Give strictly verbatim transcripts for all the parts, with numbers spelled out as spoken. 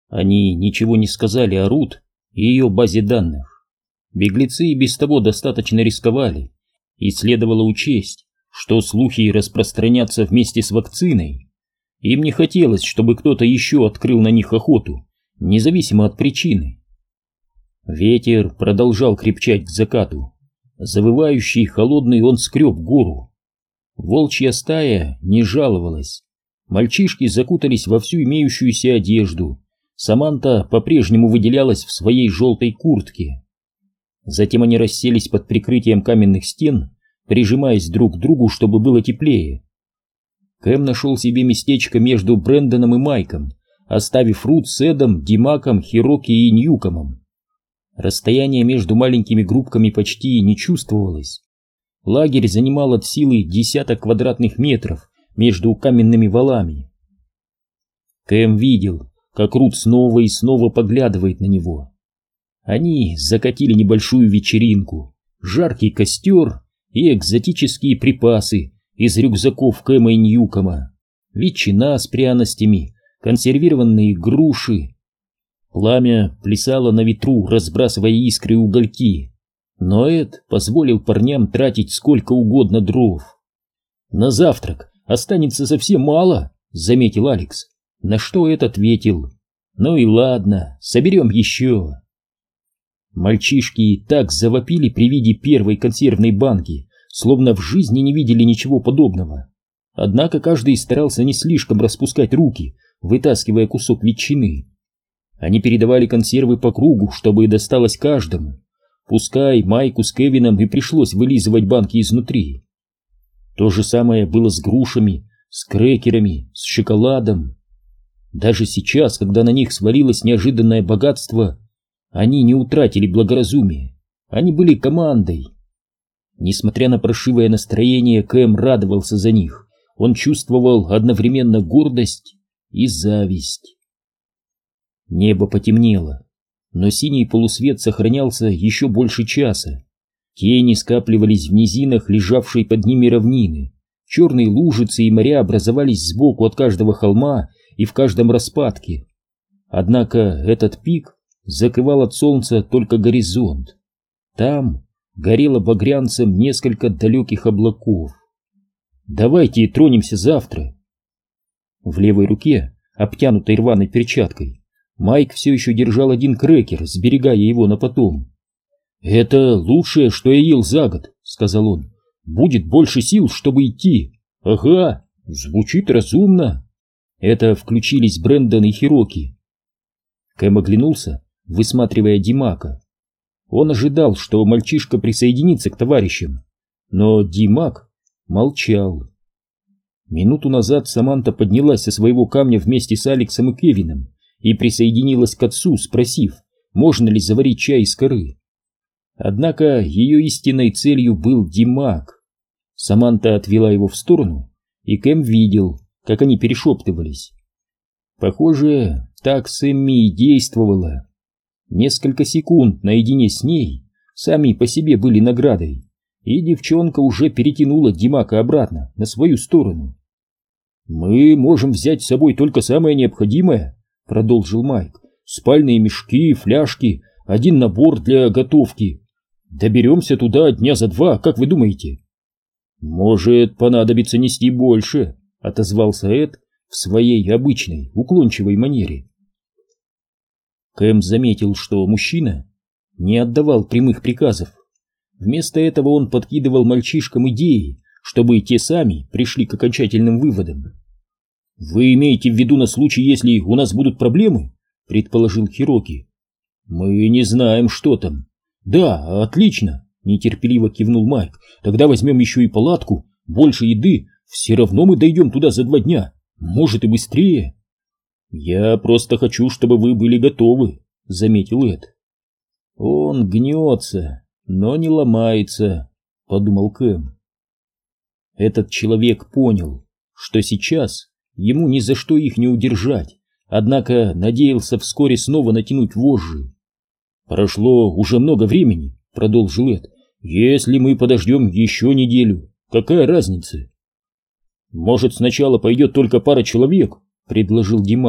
Они ничего не сказали о Рут и ее базе данных. Беглецы и без того достаточно рисковали, и следовало учесть, что слухи распространятся вместе с вакциной. Им не хотелось, чтобы кто-то еще открыл на них охоту, независимо от причины. Ветер продолжал крепчать к закату. Завывающий, холодный, он скреб гору. Волчья стая не жаловалась. Мальчишки закутались во всю имеющуюся одежду. Саманта по-прежнему выделялась в своей желтой куртке. Затем они расселись под прикрытием каменных стен, прижимаясь друг к другу, чтобы было теплее. Кэм нашел себе местечко между Брэндоном и Майком, оставив Рут с Эдом, Димаком, Хироки и Ньюкомом. Расстояние между маленькими группками почти не чувствовалось. Лагерь занимал от силы десяток квадратных метров между каменными валами. Кэм видел, как Рут снова и снова поглядывает на него. Они закатили небольшую вечеринку, жаркий костер и экзотические припасы из рюкзаков Кэма и Ньюкома, ветчина с пряностями, консервированные груши. Пламя плясало на ветру, разбрасывая искры и угольки, но Эд позволил парням тратить сколько угодно дров. «На завтрак останется совсем мало», — заметил Алекс, на что Эд ответил: «Ну и ладно, соберем еще». Мальчишки так завопили при виде первой консервной банки, словно в жизни не видели ничего подобного. Однако каждый старался не слишком распускать руки, вытаскивая кусок ветчины. Они передавали консервы по кругу, чтобы досталось каждому. Пускай Майку с Кевином и пришлось вылизывать банки изнутри. То же самое было с грушами, с крекерами, с шоколадом. Даже сейчас, когда на них свалилось неожиданное богатство, они не утратили благоразумие. Они были командой. Несмотря на паршивое настроение, Кэм радовался за них. Он чувствовал одновременно гордость и зависть. Небо потемнело, но синий полусвет сохранялся еще больше часа. Тени скапливались в низинах, лежавшей под ними равнины. Черные лужицы и моря образовались сбоку от каждого холма и в каждом распадке. Однако этот пик закрывал от солнца только горизонт. Там горело багрянцем несколько далеких облаков. «Давайте тронемся завтра». В левой руке, обтянутой рваной перчаткой, Майк все еще держал один крекер, сберегая его на потом. «Это лучшее, что я ел за год», — сказал он. «Будет больше сил, чтобы идти». «Ага, звучит разумно». Это включились Брэндон и Хироки. Кэм оглянулся, высматривая Димака. Он ожидал, что мальчишка присоединится к товарищам, но Димак молчал. Минуту назад Саманта поднялась со своего камня вместе с Алексом и Кевином и присоединилась к отцу, спросив, можно ли заварить чай из коры. Однако ее истинной целью был Димак. Саманта отвела его в сторону, и Кэм видел, как они перешептывались. Похоже, так Сэмми и действовала. Несколько секунд наедине с ней сами по себе были наградой, и девчонка уже перетянула Димака обратно на свою сторону. «Мы можем взять с собой только самое необходимое», — продолжил Майк. «Спальные мешки, фляжки, один набор для готовки. Доберемся туда дня за два, как вы думаете?» «Может, понадобится нести больше», — отозвался Эд в своей обычной уклончивой манере. Кэм заметил, что мужчина не отдавал прямых приказов. Вместо этого он подкидывал мальчишкам идеи, чтобы те сами пришли к окончательным выводам. «Вы имеете в виду на случай, если у нас будут проблемы?» — предположил Хироки. «Мы не знаем, что там». «Да, отлично», — нетерпеливо кивнул Майк. «Тогда возьмем еще и палатку, больше еды. Все равно мы дойдем туда за два дня. Может, и быстрее». «Я просто хочу, чтобы вы были готовы», — заметил Эд. «Он гнется, но не ломается», — подумал Кэм. Этот человек понял, что сейчас ему ни за что их не удержать, однако надеялся вскоре снова натянуть вожжи. «Прошло уже много времени», — продолжил Эд. «Если мы подождем еще неделю, какая разница?» «Может, сначала пойдет только пара человек», — предложил Димак.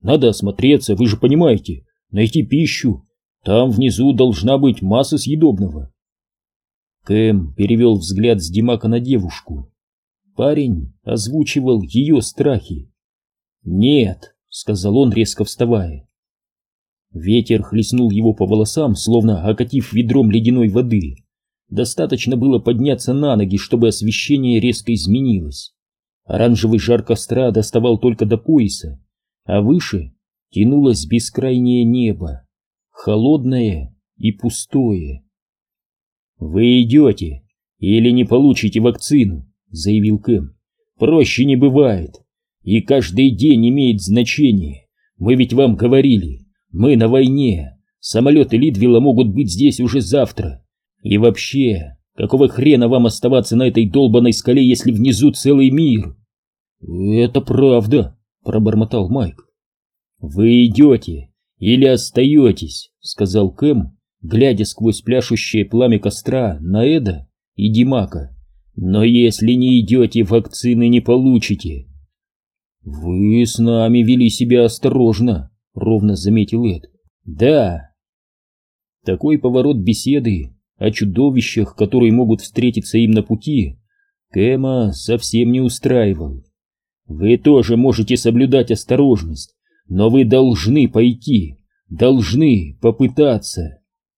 Надо осмотреться, вы же понимаете, найти пищу. Там внизу должна быть масса съедобного. Кэм перевел взгляд с Димака на девушку. Парень озвучивал ее страхи. «Нет», — сказал он, резко вставая. Ветер хлестнул его по волосам, словно окатив ведром ледяной воды. Достаточно было подняться на ноги, чтобы освещение резко изменилось. Оранжевый жар костра доставал только до пояса, а выше тянулось бескрайнее небо, холодное и пустое. «Вы идете или не получите вакцину», — заявил Кэм. «Проще не бывает, и каждый день имеет значение. Мы ведь вам говорили, мы на войне, самолеты Лидвилла могут быть здесь уже завтра. И вообще, какого хрена вам оставаться на этой долбаной скале, если внизу целый мир?» «Это правда», — пробормотал Майк. «Вы идете или остаетесь», — сказал Кэм, глядя сквозь пляшущее пламя костра на Эда и Димака. «Но если не идете, вакцины не получите». «Вы с нами вели себя осторожно», — ровно заметил Эд. «Да». Такой поворот беседы о чудовищах, которые могут встретиться им на пути, Кэма совсем не устраивал. «Вы тоже можете соблюдать осторожность, но вы должны пойти, должны попытаться».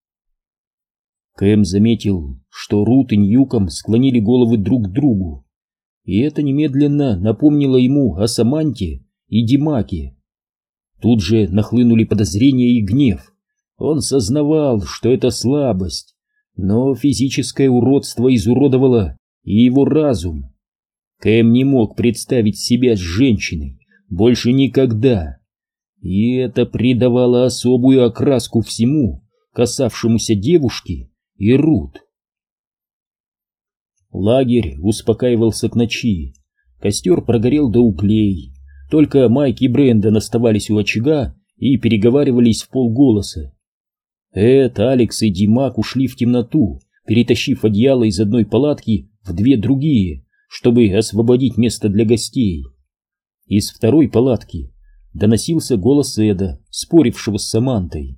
Кэм заметил, что Рут и Ньюком склонили головы друг к другу, и это немедленно напомнило ему о Саманте и Димаке. Тут же нахлынули подозрения и гнев. Он сознавал, что это слабость, но физическое уродство изуродовало и его разум. Кэм не мог представить себя с женщиной больше никогда, и это придавало особую окраску всему, касавшемуся девушки и Рут. Лагерь успокаивался к ночи, костер прогорел до углей, только Майк и Брэндон оставались у очага и переговаривались в полголоса. Эд, Алекс и Димак ушли в темноту, перетащив одеяло из одной палатки в две другие, чтобы освободить место для гостей. Из второй палатки доносился голос Эда, спорившего с Самантой.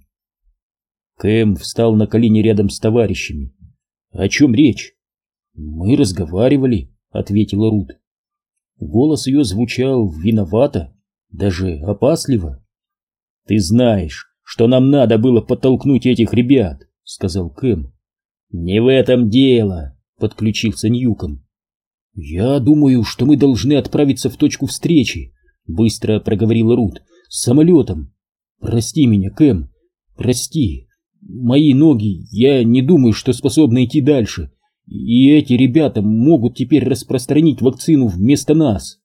Кэм встал на колени рядом с товарищами. «О чем речь?» «Мы разговаривали», — ответила Рут. Голос ее звучал виновато, даже опасливо. «Ты знаешь, что нам надо было подтолкнуть этих ребят», — сказал Кэм. «Не в этом дело», — подключился Ньюком. «Я думаю, что мы должны отправиться в точку встречи», — быстро проговорила Рут, — «с самолетом. Прости меня, Кэм, прости. Мои ноги, я не думаю, что способны идти дальше, и эти ребята могут теперь распространить вакцину вместо нас».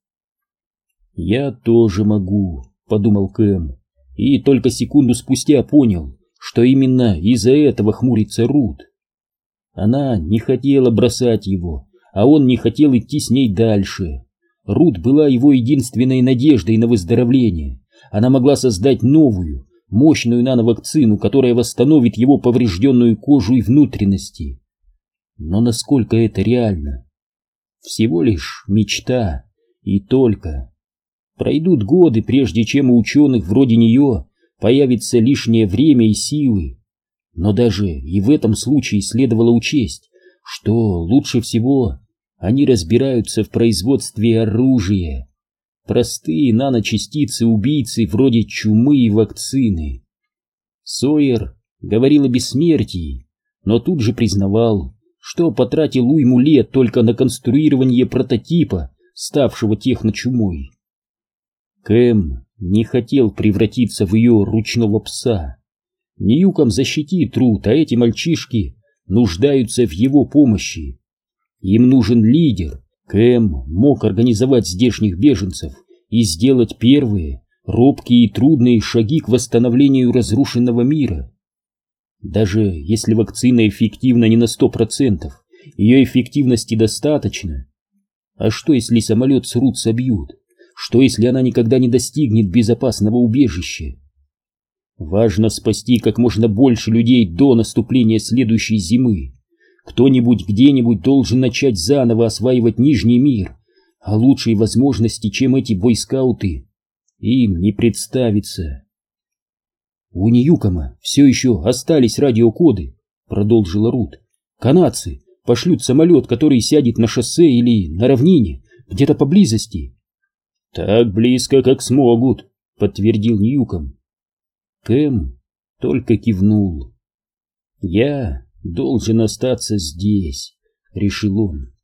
«Я тоже могу», — подумал Кэм, и только секунду спустя понял, что именно из-за этого хмурится Рут. Она не хотела бросать его, а он не хотел идти с ней дальше. Рут была его единственной надеждой на выздоровление. Она могла создать новую, мощную нановакцину, которая восстановит его поврежденную кожу и внутренности. Но насколько это реально? Всего лишь мечта, и только. Пройдут годы, прежде чем у ученых вроде нее появится лишнее время и силы. Но даже и в этом случае следовало учесть, что лучше всего они разбираются в производстве оружия. Простые наночастицы-убийцы вроде чумы и вакцины. Сойер говорил о бессмертии, но тут же признавал, что потратил уйму лет только на конструирование прототипа, ставшего техночумой. Кэм не хотел превратиться в ее ручного пса. Ньюком защитит Рут, а эти мальчишки нуждаются в его помощи. Им нужен лидер. Кэм мог организовать здешних беженцев и сделать первые, робкие и трудные шаги к восстановлению разрушенного мира. Даже если вакцина эффективна не на сто процентов, ее эффективности достаточно. А что, если самолет с Рут собьют? Что, если она никогда не достигнет безопасного убежища? Важно спасти как можно больше людей до наступления следующей зимы. Кто-нибудь где-нибудь должен начать заново осваивать Нижний мир, а лучшей возможности, чем эти бойскауты, им не представится. «У Ньюкома все еще остались радиокоды», — продолжила Рут. «Канадцы пошлют самолет, который сядет на шоссе или на равнине, где-то поблизости». «Так близко, как смогут», — подтвердил Ньюком. Кэм только кивнул. «Я должен остаться здесь», — решил он.